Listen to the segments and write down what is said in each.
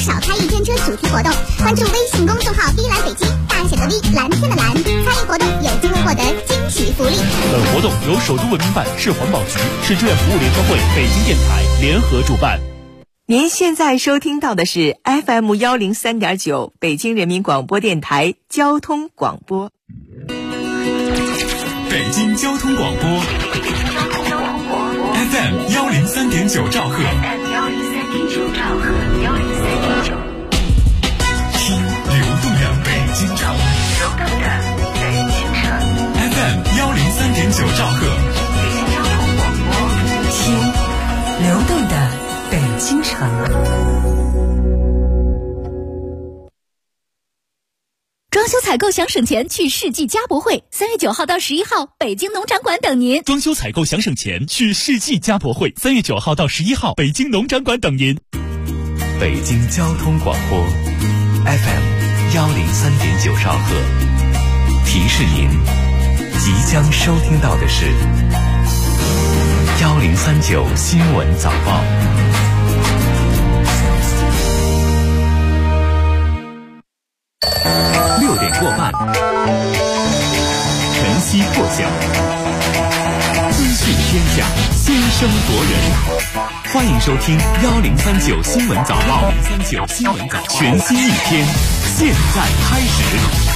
少开一天车主题活动，关注微信公众号“V 蓝北京”，大写的 V， 蓝天的蓝，参与活动有机会获得惊喜福利。 本活动由首都文明办、市环保局、市志愿服务联合会、北京电台联合主办。 您现在收听到的是 FM103.9 北京人民广播电台交通广播。 北京交通广播 FM103.9 兆赫，听流动的北京城FM103.9 兆赫， 听流动的北京城。 装修采购想省钱，去世纪家博会，3月9号到11号，北京农展馆等您。 装修采购想省钱，去世纪家博会，3月9号到11号，北京农展馆等您。 北京交通广播 FM103.9 兆赫，提示您即将收听到的是1039新闻早报。6点过半，晨曦破晓，资讯天下，先声夺人。欢迎收听1039新闻早报，1039新闻早报，全新一天，现在开始。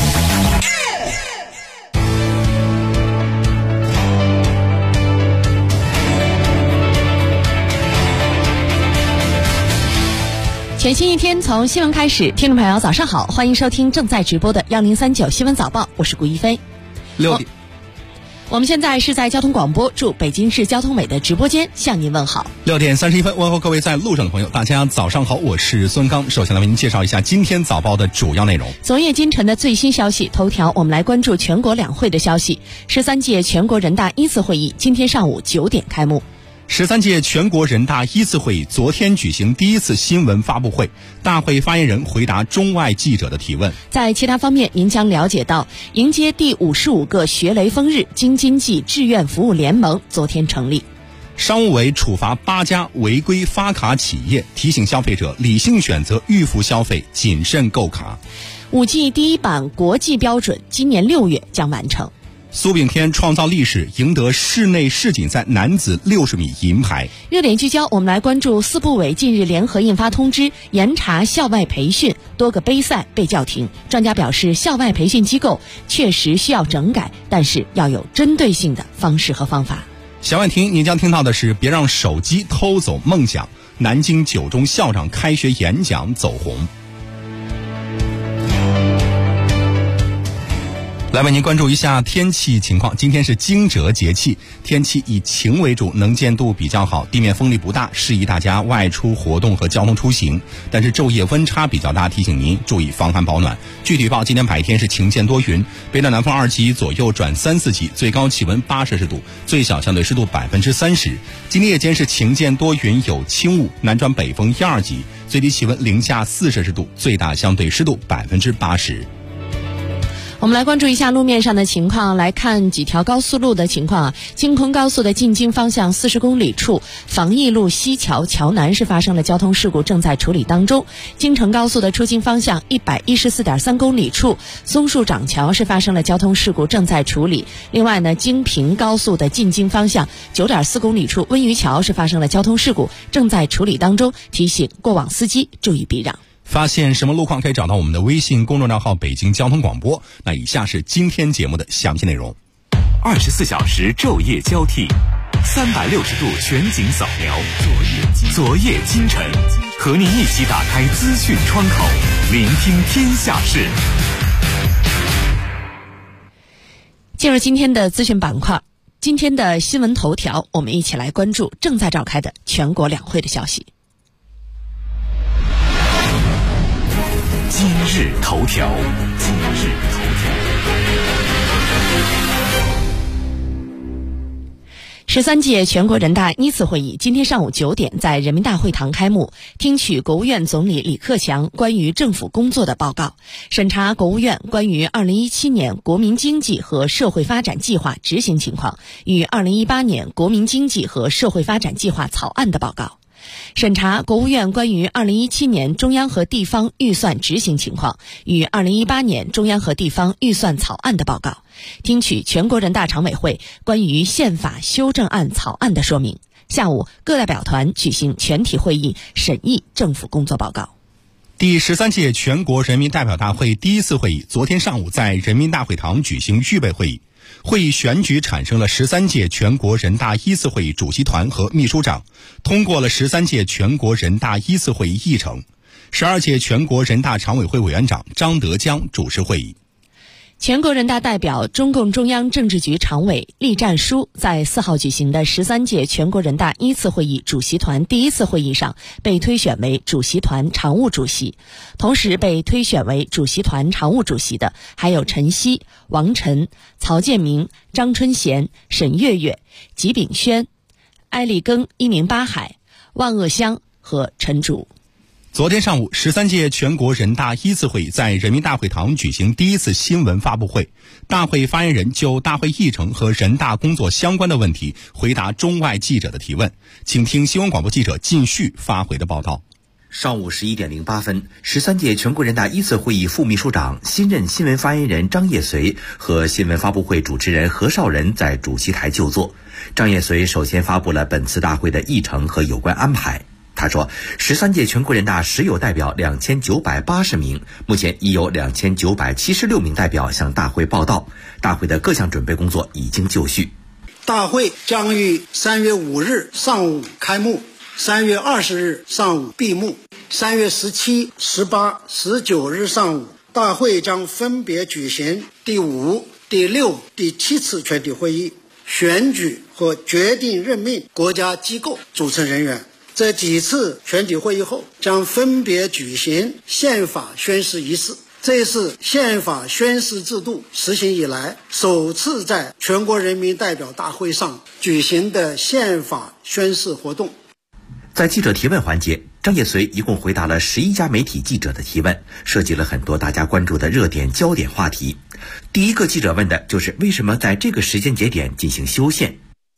全新一天从新闻开始，听众朋友早上好，欢迎收听正在直播的1039新闻早报，我是顾一飞。 6点， 我们现在是在交通广播驻北京市交通委的直播间向您问好。 6点31分，问候各位在路上的朋友，大家早上好，我是孙刚。首先来为您介绍一下今天早报的主要内容。 昨夜今晨的最新消息头条，我们来关注全国两会的消息。13届全国人大1次会议今天上午9点开幕。 13届全国人大1次会议昨天举行第一次新闻发布会，大会发言人回答中外记者的提问。 在其他方面，您将了解到，迎接第55个学雷锋日，京津冀志愿服务联盟昨天成立。 商务委处罚8家违规发卡企业，提醒消费者理性选择预付消费，谨慎购卡。 5G 第一版国际标准今年6月将完成。 苏炳添创造历史，赢得室内世锦赛男子60米银牌。 热点聚焦，我们来关注4部委近日联合印发通知，严查校外培训，多个杯赛被叫停。专家表示，校外培训机构确实需要整改，但是要有针对性的方式和方法。 小晚听您将听到的是，别让手机偷走梦想，南京9中校长开学演讲走红。来为您关注一下天气情况。今天是惊蛰节气，天气以晴为主，能见度比较好，地面风力不大，适宜大家外出活动和交通出行。但是昼夜温差比较大，提醒您注意防寒保暖。具体报，今天白天是晴间多云，北转南风2级左右转3、4级，最高气温8摄氏度，最小相对湿度30%。今天夜间是晴间多云有轻雾，南转北风1、2级，最低气温零下4摄氏度，最大相对湿度80%。 我们来关注一下路面上的情况，来看几条高速路的情况啊。京昆高速的进京方向40公里处，防疫路西桥桥南是发生了交通事故，正在处理当中。京承高速的出京方向114.3公里处，松树长桥是发生了交通事故，正在处理。另外呢，京平高速的进京方向9.4公里处，温榆桥是发生了交通事故，正在处理当中，提醒过往司机注意避让。 发现什么路况可以找到我们的微信公众账号北京交通广播。那以下是今天节目的详细内容。 24小时昼夜交替，360度全景扫描，昨夜今晨，和您一起打开资讯窗口，聆听天下事。 进入今天的资讯板块，今天的新闻头条，我们一起来关注正在召开的全国两会的消息。 今日头条。 13届全国人大1次会议今天上午9点在人民大会堂开幕，听取国务院总理李克强关于政府工作的报告，审查国务院关于2017年国民经济和社会发展计划执行情况与2018年国民经济和社会发展计划草案的报告。 审查国务院关于2017年中央和地方预算执行情况与2018年中央和地方预算草案的报告，听取全国人大常委会关于宪法修正案草案的说明。下午，各代表团举行全体会议审议政府工作报告。 第13届全国人民代表大会第一次会议昨天上午在人民大会堂举行预备会议。会议选举产生了13届全国人大一次会议主席团和秘书长，通过了13届全国人大一次会议议程。12届全国人大常委会委员长张德江主持会议。 全国人大代表、中共中央政治局常委栗战书在4号举行的13届全国人大一次会议主席团第一次会议上被推选为主席团常务主席，同时被推选为主席团常务主席的还有陈希、王晨、曹建明、张春贤、沈月月、吉炳轩、艾立庚、伊宁巴海、万鄂湘和陈竺。 昨天上午，13届全国人大一次会议在人民大会堂举行第一次新闻发布会。大会发言人就大会议程和人大工作相关的问题回答中外记者的提问。请听新闻广播记者靳旭发回的报道。 上午11点08分，13届全国人大一次会议副秘书长、新任新闻发言人张业遂和新闻发布会主持人何绍仁在主席台就座。张业遂首先发布了本次大会的议程和有关安排。他说，13届全国人大实有代表2980名，目前已有2976名代表向大会报到，大会的各项准备工作已经就绪。 大会将于3月5日上午开幕，3月20日上午闭幕。3月17、18、19日上午，大会将分别举行第5、第6、第7次全体会议，选举和决定任命国家机构组成人员。这几次全体会议后，将分别举行宪法宣誓仪式。这是宪法宣誓制度实行以来首次在全国人民代表大会上举行的宪法宣誓活动。 在记者提问环节，张业遂一共回答了11家媒体记者的提问，涉及了很多大家关注的热点焦点话题。第一个记者问的就是为什么在这个时间节点进行修宪。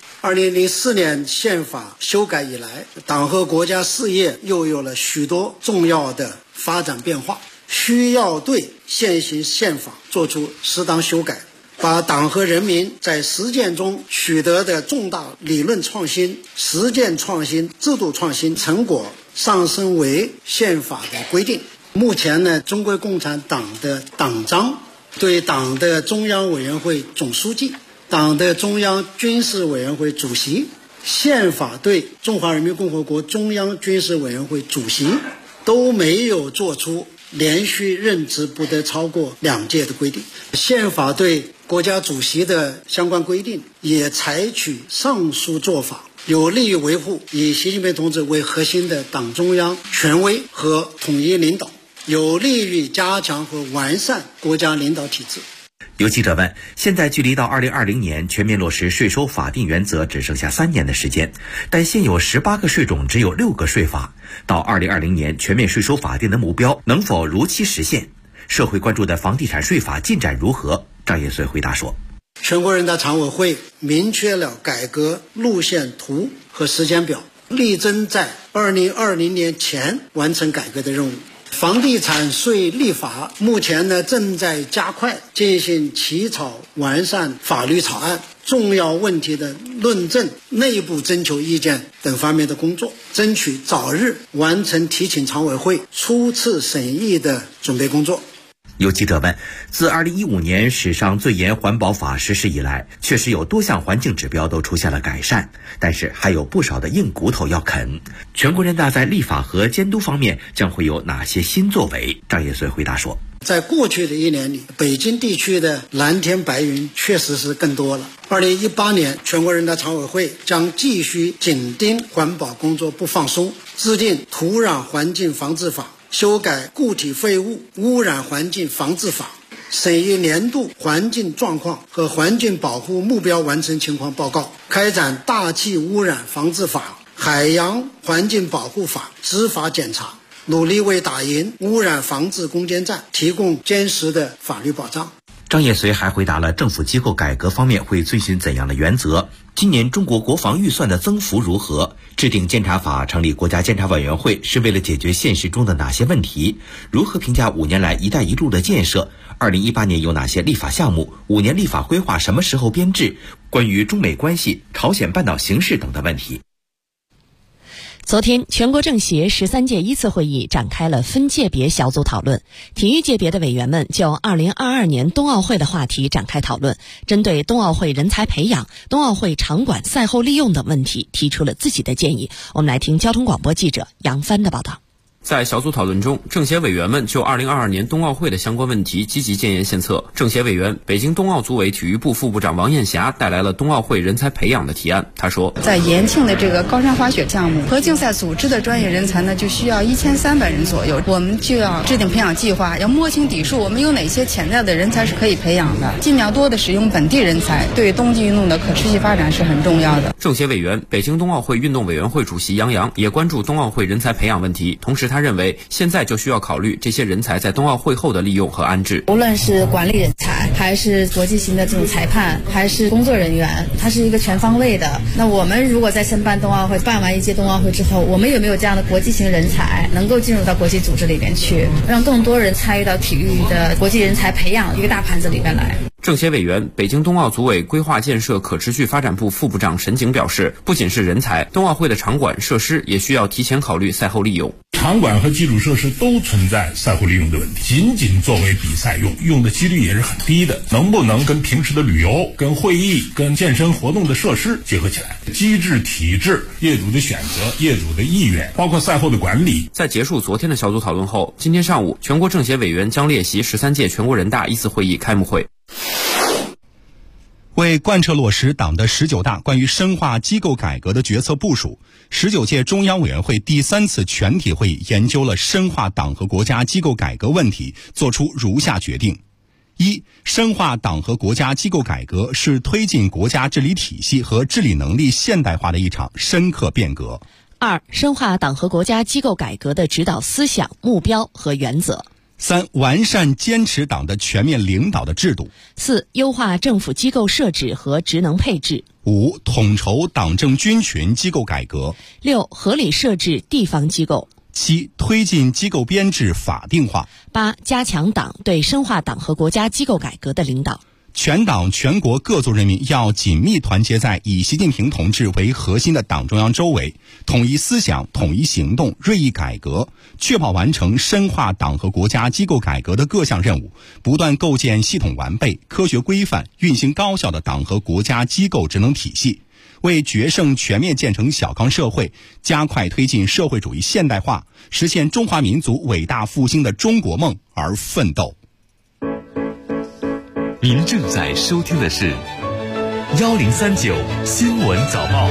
2004年宪法修改以来，党和国家事业又有了许多重要的发展变化，需要对现行宪法做出适当修改，把党和人民在实践中取得的重大理论创新、实践创新、制度创新成果上升为宪法的规定。目前呢，中国共产党的党章对党的中央委员会总书记、党的中央军事委员会主席、宪法对中华人民共和国中央军事委员会主席都没有做出连续任职不得超过2届的规定。宪法对国家主席的相关规定也采取上述做法，有利于维护以习近平同志为核心的党中央权威和统一领导，有利于加强和完善国家领导体制。 有记者问，现在距离到2020年全面落实税收法定原则只剩下3年的时间，但现有18个税种只有6个税法，到2020年全面税收法定的目标能否如期实现？社会关注的房地产税法进展如何？张业遂回答说， 全国人大常委会明确了改革路线图和时间表，力争在2020年前完成改革的任务。房地产税立法目前呢正在加快进行起草完善法律草案、重要问题的论证、内部征求意见等方面的工作，争取早日完成提请常委会初次审议的准备工作。 有记者问，自2015年史上最严环保法实施以来，确实有多项环境指标都出现了改善，但是还有不少的硬骨头要啃。全国人大在立法和监督方面将会有哪些新作为？张业遂回答说， 在过去的1年里，北京地区的蓝天白云确实是更多了。2018年，全国人大常委会将继续紧盯环保工作不放松，制定土壤环境防治法，修改固体废物污染环境防治法，审议年度环境状况和环境保护目标完成情况报告，开展大气污染防治法、海洋环境保护法执法检查，努力为打赢污染防治攻坚战提供坚实的法律保障。 张业遂还回答了政府机构改革方面会遵循怎样的原则，今年中国国防预算的增幅如何，制定监察法、成立国家监察委员会是为了解决现实中的哪些问题，如何评价5年来一带一路的建设，2018年有哪些立法项目，5年立法规划什么时候编制，关于中美关系、朝鲜半岛形势等的问题。 昨天，全国政协13届一次会议展开了分界别小组讨论，体育界别的委员们就2022年冬奥会的话题展开讨论，针对冬奥会人才培养、冬奥会场馆赛后利用等问题提出了自己的建议。我们来听交通广播记者杨帆的报道。 在小组讨论中，政协委员们就2022年冬奥会的相关问题积极建言献策。政协委员、北京冬奥组委体育部副部长王艳霞带来了冬奥会人才培养的提案。他说， 在延庆的这个高山滑雪项目和竞赛组织的专业人才呢，就需要1300人左右，我们就要制定培养计划，要摸清底数，我们有哪些潜在的人才是可以培养的，尽量多的使用本地人才，对冬季运动的可持续发展是很重要的。 政协委员、北京冬奥会运动委员会主席杨洋也关注冬奥会人才培养问题，同时他认为现在就需要考虑这些人才在冬奥会后的利用和安置。 无论是管理人才，还是国际型的这种裁判，还是工作人员，它是一个全方位的。那我们如果在申办冬奥会，办完一届冬奥会之后，我们有没有这样的国际型人才能够进入到国际组织里边去，让更多人参与到体育的国际人才培养一个大盘子里边来。 政协委员、北京冬奥组委规划建设可持续发展部副部长沈景表示，不仅是人才，冬奥会的场馆设施也需要提前考虑赛后利用。 场馆和基础设施都存在赛后利用的问题，仅仅作为比赛用的几率也是很低的。能不能跟平时的旅游、跟会议、跟健身活动的设施结合起来？机制、体制、业主的选择、业主的意愿，包括赛后的管理。 在结束昨天的小组讨论后，今天上午，全国政协委员将列席13届全国人大一次会议开幕会。 为贯彻落实党的19大关于深化机构改革的决策部署，19届中央委员会第3次全体会议研究了深化党和国家机构改革问题，作出如下决定：一、深化党和国家机构改革是推进国家治理体系和治理能力现代化的一场深刻变革。 2、深化党和国家机构改革的指导思想、目标和原则。 3、完善坚持党的全面领导的制度。 4、优化政府机构设置和职能配置。 5、统筹党政军群机构改革。 6、合理设置地方机构。 7、推进机构编制法定化。 8、加强党对深化党和国家机构改革的领导。 全党全国各族人民要紧密团结在以习近平同志为核心的党中央周围，统一思想、统一行动，锐意改革，确保完成深化党和国家机构改革的各项任务，不断构建系统完备、科学规范、运行高效的党和国家机构职能体系，为决胜全面建成小康社会、加快推进社会主义现代化、实现中华民族伟大复兴的中国梦而奋斗。 您正在收听的是1039新闻早报。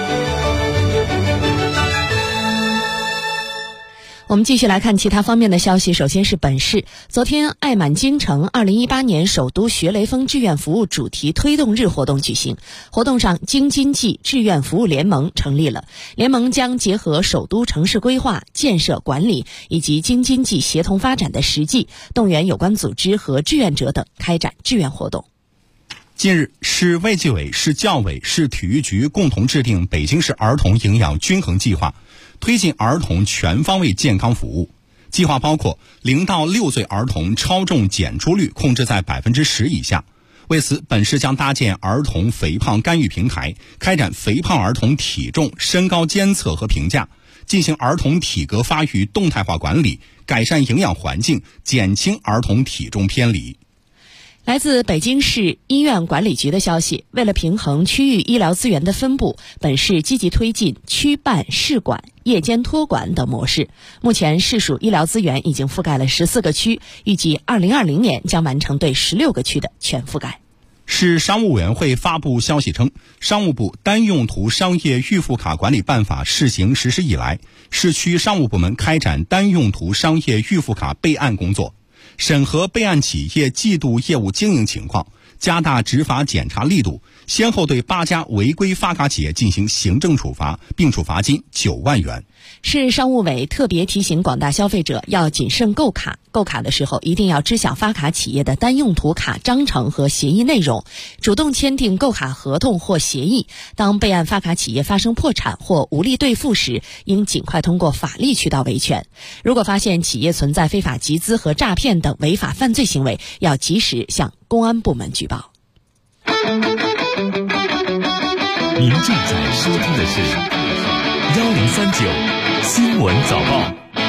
我们继续来看其他方面的消息。首先是本市，昨天爱满京城2018年首都学雷锋志愿服务主题推动日活动举行。活动上，京津冀志愿服务联盟成立了，联盟将结合首都城市规划、建设管理以及京津冀协同发展的实际，动员有关组织和志愿者等开展志愿活动。 近日，市卫计委、市教委、市体育局共同制定北京市儿童营养均衡计划，推进儿童全方位健康服务。计划包括0到6岁儿童超重检出率控制在10%以下。为此，本市将搭建儿童肥胖干预平台，开展肥胖儿童体重、身高监测和评价，进行儿童体格发育动态化管理，改善营养环境，减轻儿童体重偏离。 来自北京市医院管理局的消息，为了平衡区域医疗资源的分布，本市积极推进区办市管、夜间托管等模式。目前市属医疗资源已经覆盖了14个区，预计2020年将完成对16个区的全覆盖。 市商务委员会发布消息称，商务部单用途商业预付卡管理办法试行实施以来，市区商务部门开展单用途商业预付卡备案工作，审核备案企业季度业务经营情况，加大执法检查力度， 先后对8家违规发卡企业进行行政处罚，并处罚金9万元。 市商务委特别提醒广大消费者要谨慎购卡，购卡的时候一定要知晓发卡企业的单用途卡章程和协议内容，主动签订购卡合同或协议。当备案发卡企业发生破产或无力兑付时，应尽快通过法律渠道维权。如果发现企业存在非法集资和诈骗等违法犯罪行为，要及时向公安部门举报。 您正在收听的是1039新闻早报。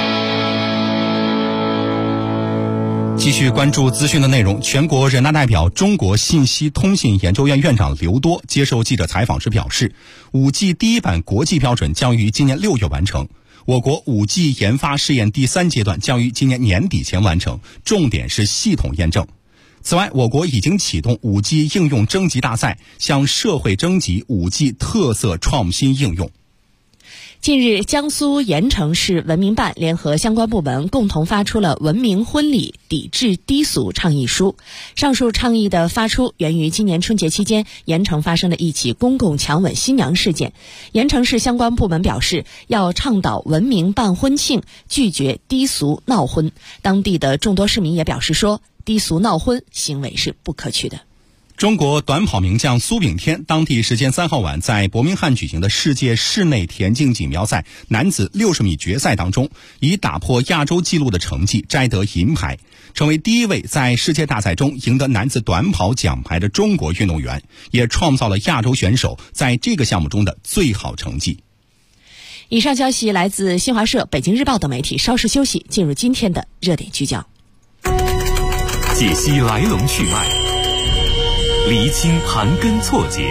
继续关注资讯的内容。全国人大代表、中国信息通信研究院院长刘多接受记者采访时表示，5G 第一版国际标准将于今年6月完成。我国 5G 研发试验第3阶段将于今年年底前完成，重点是系统验证。此外，我国已经启动 5G 应用征集大赛，向社会征集 5G 特色创新应用。 近日，江苏盐城市文明办联合相关部门共同发出了文明婚礼抵制低俗倡议书。上述倡议的发出源于今年春节期间盐城发生的一起公共强吻新娘事件。盐城市相关部门表示，要倡导文明办婚庆，拒绝低俗闹婚。当地的众多市民也表示说，低俗闹婚行为是不可取的。 中国短跑名将苏炳添当地时间3号晚在伯明翰举行的世界室内田径锦标赛男子60米决赛当中，以打破亚洲纪录的成绩摘得银牌，成为第一位在世界大赛中赢得男子短跑奖牌的中国运动员，也创造了亚洲选手在这个项目中的最好成绩。 以上消息来自新华社、北京日报等媒体。稍事休息，进入今天的热点聚焦， 解析来龙去脉，厘清盘根错节，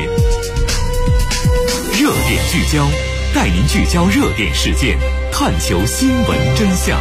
热点聚焦，带您聚焦热点事件，探求新闻真相。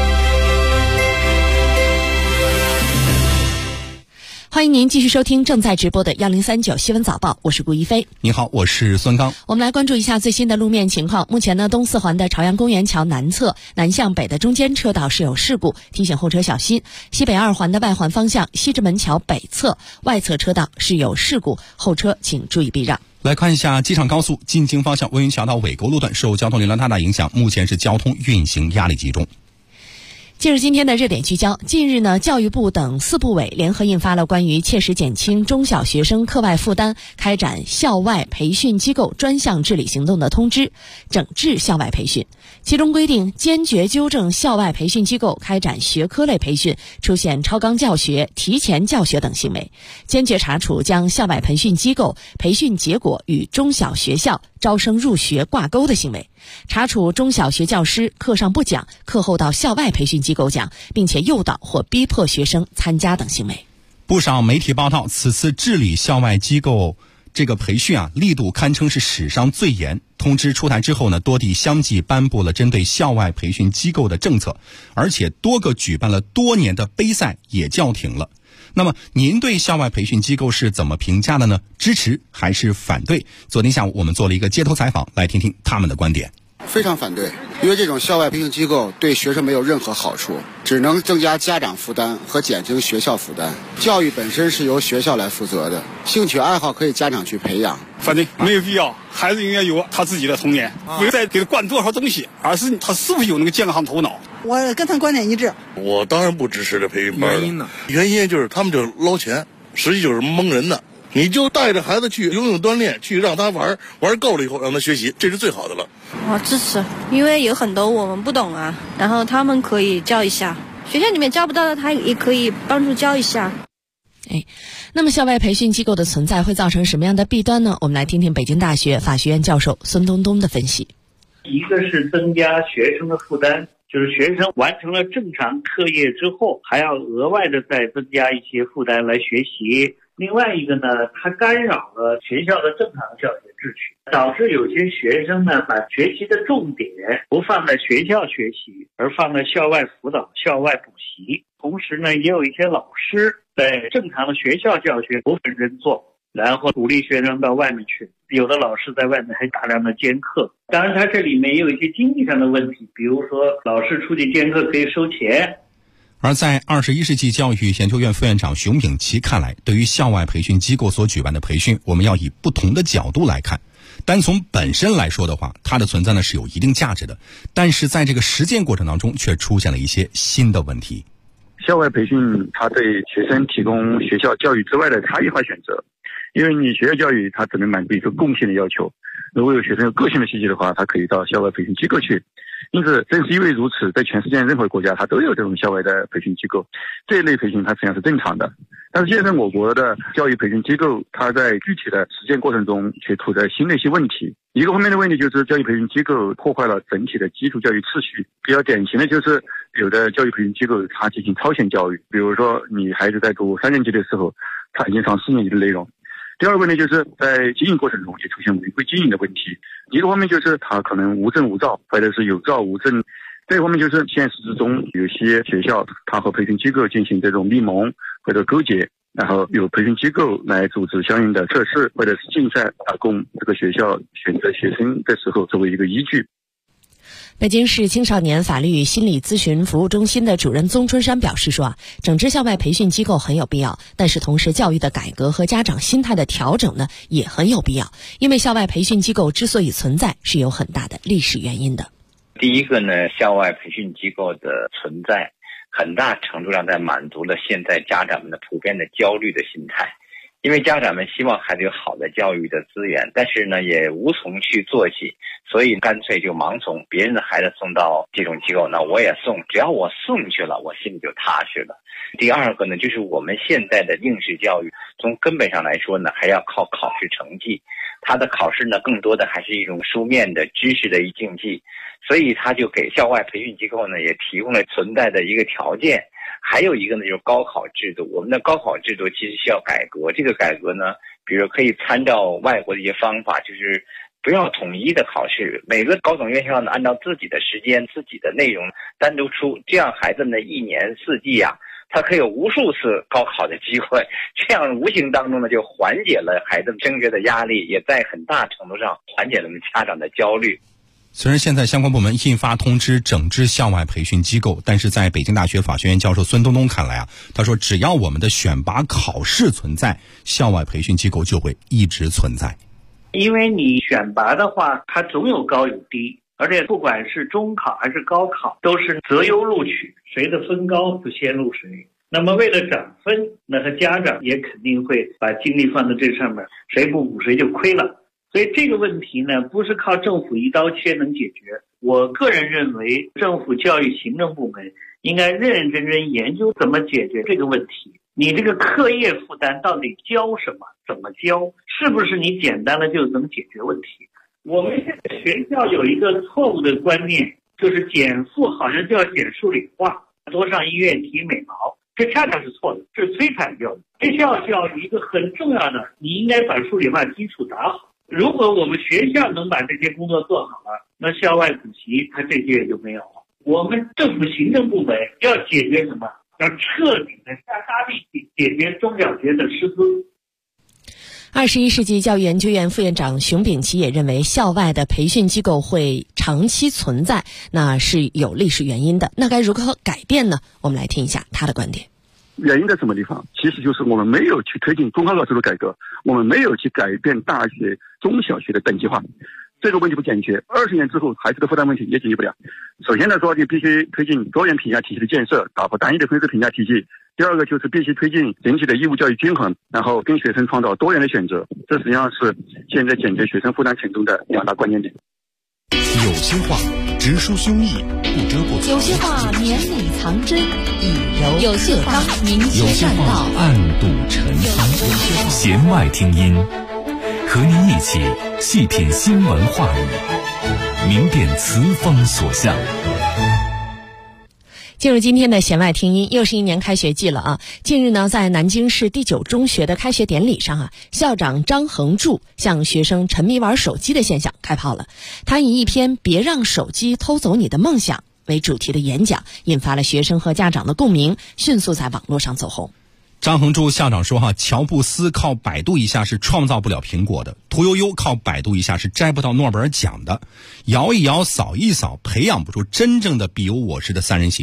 欢迎您继续收听正在直播的1039新闻早报，我是顾一飞。 你好，我是孙刚。 我们来关注一下最新的路面情况。目前呢，东四环的朝阳公园桥南侧南向北的中间车道是有事故，提醒后车小心。西北二环的外环方向西直门桥北侧外侧车道是有事故，后车请注意避让。 来看一下机场高速进京方向温榆桥到尾沟路段受交通流量大大影响，目前是交通运行压力集中。 进入今天的热点聚焦。近日呢，教育部等4部委联合印发了关于切实减轻中小学生课外负担、开展校外培训机构专项治理行动的通知，整治校外培训。其中规定，坚决纠正校外培训机构开展学科类培训出现超纲教学、提前教学等行为，坚决查处将校外培训机构培训结果与中小学校招生入学挂钩的行为，查处中小学教师课上不讲，课后到校外培训机构讲，并且诱导或逼迫学生参加等行为。 不少媒体报道，此次治理校外机构这个培训力度堪称是史上最严。通知出台之后呢，多地相继颁布了针对校外培训机构的政策，而且多个举办了多年的杯赛也叫停了。那么您对校外培训机构是怎么评价的呢？支持还是反对？昨天下午我们做了一个街头采访，来听听他们的观点。 非常反对，因为这种校外培训机构对学生没有任何好处，只能增加家长负担和减轻学校负担。教育本身是由学校来负责的，兴趣爱好可以家长去培养。 反正没有必要，孩子应该有他自己的童年，不用再给他灌多少东西，而是他是不是有那个健康头脑。 我跟他观点一致。 我当然不支持这培训班。原因呢？原因就是他们就捞钱，实际就是蒙人的。你就带着孩子去游泳锻炼，去让他玩够了以后让他学习，这是最好的了。 我支持，因为有很多我们不懂啊，然后他们可以教一下，学校里面教不到的他也可以帮助教一下。 那么校外培训机构的存在会造成什么样的弊端呢？我们来听听北京大学法学院教授孙东东的分析。 一个是增加学生的负担，就是学生完成了正常课业之后，还要额外的再增加一些负担来学习。另外一个呢，它干扰了学校的正常教学秩序，导致有些学生呢把学习的重点不放在学校学习，而放在校外辅导、校外补习。同时呢，也有一些老师在正常的学校教学不认真做，然后鼓励学生到外面去，有的老师在外面还大量的兼课。当然它这里面也有一些经济上的问题，比如说老师出去兼课可以收钱。 而在21世纪教育研究院副院长熊丙奇看来，对于校外培训机构所举办的培训，我们要以不同的角度来看。单从本身来说的话，它的存在呢是有一定价值的，但是在这个实践过程当中却出现了一些新的问题。 校外培训它对学生提供学校教育之外的差异化选择，因为你学校教育它只能满足一个共性的要求，如果有学生有个性的需求的话，他可以到校外培训机构去。因此正是因为如此，在全世界任何国家它都有这种校外的培训机构，这一类培训它实际上是正常的。但是现在我国的教育培训机构，它在具体的实践过程中却处在新的一些问题。一个方面的问题就是教育培训机构破坏了整体的基础教育秩序，比较典型的就是有的教育培训机构它进行超前教育，比如说你孩子在读3年级的时候，他已经上4年级的内容。第二个问题就是在经营过程中也出现违规经营的问题。一个方面就是他可能无证无照，或者是有照无证。这一方面就是现实之中有些学校他和培训机构进行这种密盟或者勾结，然后有培训机构来组织相应的测试或者是竞赛，供这个学校选择学生的时候作为一个依据。 北京市青少年法律与心理咨询服务中心的主任宗春山表示说整治校外培训机构很有必要，但是同时教育的改革和家长心态的调整呢也很有必要，因为校外培训机构之所以存在是有很大的历史原因的。 第一个呢，校外培训机构的存在很大程度上在满足了现在家长们的普遍的焦虑的心态，因为家长们希望孩子有好的教育的资源，但是呢也无从去做起，所以干脆就盲从，别人的孩子送到这种机构，那我也送，只要我送去了，我心里就踏实了。第二个呢，就是我们现在的应试教育从根本上来说呢，还要靠考试成绩，它的考试呢更多的还是一种书面的知识的一竞技，所以他就给校外培训机构呢也提供了存在的一个条件。还有一个呢，就是高考制度。我们的高考制度其实需要改革，这个改革呢，比如可以参照外国的一些方法，就是不要统一的考试，每个高等院校呢按照自己的时间、自己的内容单独出，这样孩子呢1年4季啊，他可以有无数次高考的机会，这样无形当中呢就缓解了孩子升学的压力，也在很大程度上缓解了我们家长的焦虑。 虽然现在相关部门印发通知整治校外培训机构，但是在北京大学法学院教授孙东东看来他说只要我们的选拔考试存在，校外培训机构就会一直存在。 因为你选拔的话，它总有高有低，而且不管是中考还是高考，都是择优录取，谁的分高就先录谁。那么为了涨分，那他家长也肯定会把精力放在这上面，谁不补谁就亏了。所以这个问题呢，不是靠政府一刀切能解决。我个人认为，政府教育行政部门应该认认真真研究怎么解决这个问题。你这个课业负担到底教什么？怎么教？是不是你简单的就能解决问题？我们现在学校有一个错误的观念，就是减负好像就要减数理化，多上音乐题美劳，这恰恰是错的，是摧残教育。学校教育一个很重要的，你应该把数理化基础打好。如果我们学校能把这些工作做好了，那校外补习它这些也就没有了。我们政府行政部门要解决什么？要彻底的下大力气解决中小学的师资。 21世纪教育研究院副院长熊丙奇也认为，校外的培训机构会长期存在，那是有历史原因的。那该如何改变呢？我们来听一下他的观点。 原因在什么地方？其实就是我们没有去推进中高考制度改革，我们没有去改变大学、中小学的等级化，这个问题不解决，20年之后孩子的负担问题也解决不了。首先来说，就必须推进多元评价体系的建设，打破单一的分数评价体系。第二个就是必须推进整体的义务教育均衡，然后跟学生创造多元的选择。这实际上是现在解决学生负担程度的2大关键点。 有些话直抒胸臆，不遮不藏； 有些话绵里藏针，以柔有些话明有些栈道， 暗度陈仓。弦外听音，和您一起细品新闻话语，明辨词风所向。 进入今天的弦外听音，又是一年开学季了啊！近日呢，在南京市第9中学的开学典礼上校长张恒柱向学生沉迷玩手机的现象开炮了。他以一篇“别让手机偷走你的梦想”为主题的演讲，引发了学生和家长的共鸣，迅速在网络上走红。 张恒柱校长说乔布斯靠百度一下是创造不了苹果的，屠呦呦靠百度一下是摘不到诺贝尔奖的，摇一摇扫一扫培养不出真正的必有我师的3人行。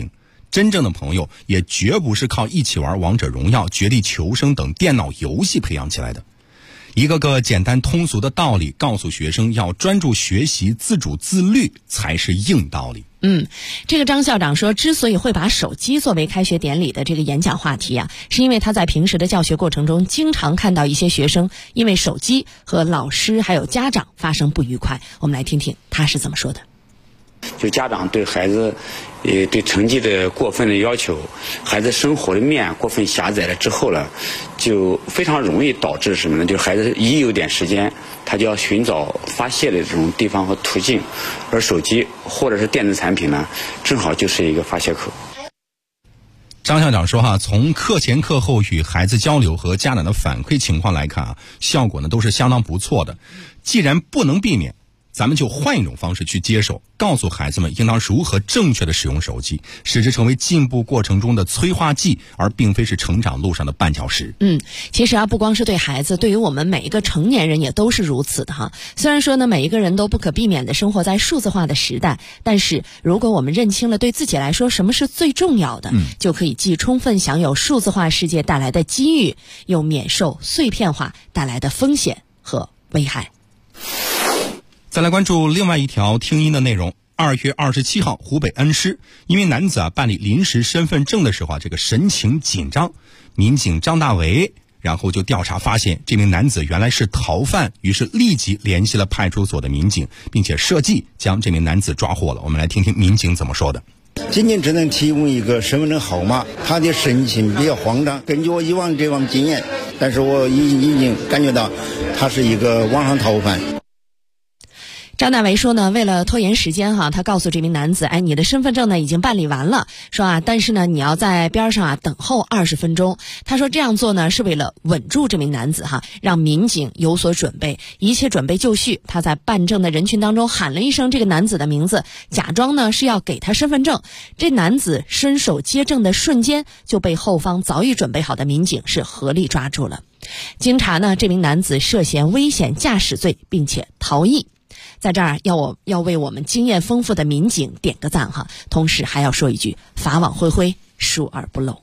真正的朋友也绝不是靠一起玩王者荣耀、绝地求生等电脑游戏培养起来的。一个个简单通俗的道理告诉学生要专注学习、自主自律才是硬道理。 这个张校长说，之所以会把手机作为开学典礼的这个演讲话题啊，是因为他在平时的教学过程中经常看到一些学生因为手机和老师还有家长发生不愉快。我们来听听他是怎么说的。 就家长对孩子对成绩的过分的要求，孩子生活的面过分狭窄了之后呢，就非常容易导致什么呢？就是孩子一有点时间，他就要寻找发泄的这种地方和途径，而手机或者是电子产品呢，正好就是一个发泄口。 张校长说从课前课后与孩子交流和家长的反馈情况来看效果呢都是相当不错的。既然不能避免，咱们就换一种方式去接受，告诉孩子们应当如何正确的使用手机，使之成为进步过程中的催化剂，而并非是成长路上的绊脚石。 其实不光是对孩子，对于我们每一个成年人也都是如此的虽然说呢，每一个人都不可避免的生活在数字化的时代，但是如果我们认清了对自己来说什么是最重要的，就可以既充分享有数字化世界带来的机遇，又免受碎片化带来的风险和危害。 再来关注另外一条听音的内容。2月27号，湖北恩施一名男子办理临时身份证的时候这个神情紧张，民警张大为然后就调查发现这名男子原来是逃犯，于是立即联系了派出所的民警，并且设计将这名男子抓获了。我们来听听民警怎么说的。 仅仅只能提供一个身份证号码，他的神情比较慌张。根据我以往这方经验，但是我已经感觉到他是一个网上逃犯。 张大为说呢，为了拖延时间他告诉这名男子，你的身份证呢已经办理完了，说但是呢你要在边上等候20分钟。他说这样做呢是为了稳住这名男子让民警有所准备，一切准备就绪。他在办证的人群当中喊了一声这个男子的名字，假装呢是要给他身份证。这男子伸手接证的瞬间，就被后方早已准备好的民警是合力抓住了。经查呢，这名男子涉嫌危险驾驶罪，并且逃逸。在这儿要为我们经验丰富的民警点个赞同时还要说一句，法网恢恢，疏而不漏。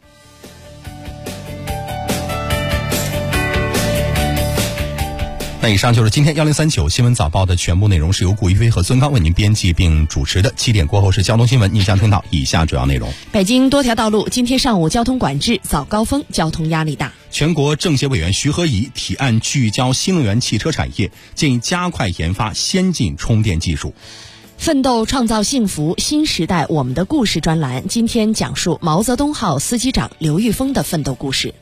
那以上就是今天1039新闻早报的全部内容，是由顾一飞和孙刚为您编辑并主持的。7点过后是交通新闻，您将听到以下主要内容。 北京多条道路今天上午交通管制，早高峰交通压力大。 全国政协委员徐和宜提案聚焦新能源汽车产业，建议加快研发先进充电技术。 奋斗创造幸福，新时代我们的故事专栏今天讲述毛泽东号司机长刘玉峰的奋斗故事。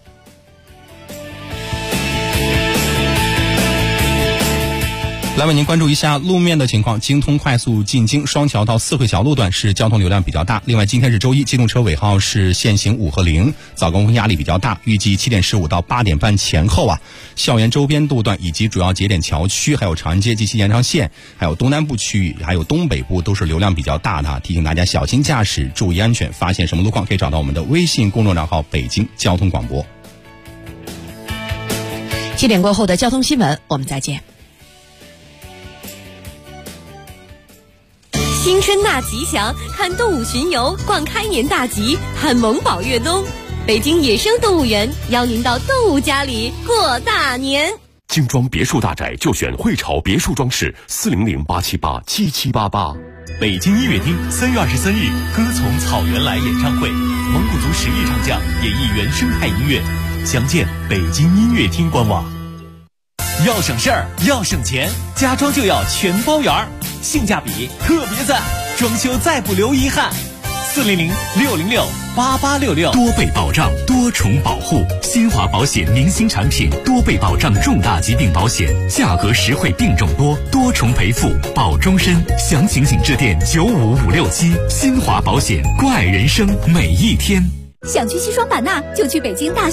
来为您关注一下路面的情况。京通快速进京双桥到四惠桥路段是交通流量比较大。另外今天是周一，机动车尾号是限行5和0，早高峰压力比较大。预计7点15到8点半前后校园周边路段以及主要节点桥区，还有长安街及其延长线，还有东南部区域，还有东北部都是流量比较大的提醒大家小心驾驶，注意安全。发现什么路况可以找到我们的微信公众账号北京交通广播。 7点过后的交通新闻，我们再见。 新春纳吉祥，看动物巡游，逛开年大吉，看萌宝越冬。北京野生动物园邀您到动物家里过大年。 精装别墅大宅就选汇潮别墅装饰，400-878-7788。 北京音乐厅3月23日，歌从草原来演唱会，蒙古族实力唱将演绎原生态音乐，详见北京音乐厅官网。要省事儿，要省钱，家装就要全包圆儿，性价比特别赞，装修再不留遗憾。400-606-8866， 多倍保障，多重保护。新华保险明星产品，多倍保障重大疾病保险，价格实惠，病种多，多重赔付，保终身。详情请致电95567。新华保险，关爱人生每一天。 想去西双版纳，就去北京大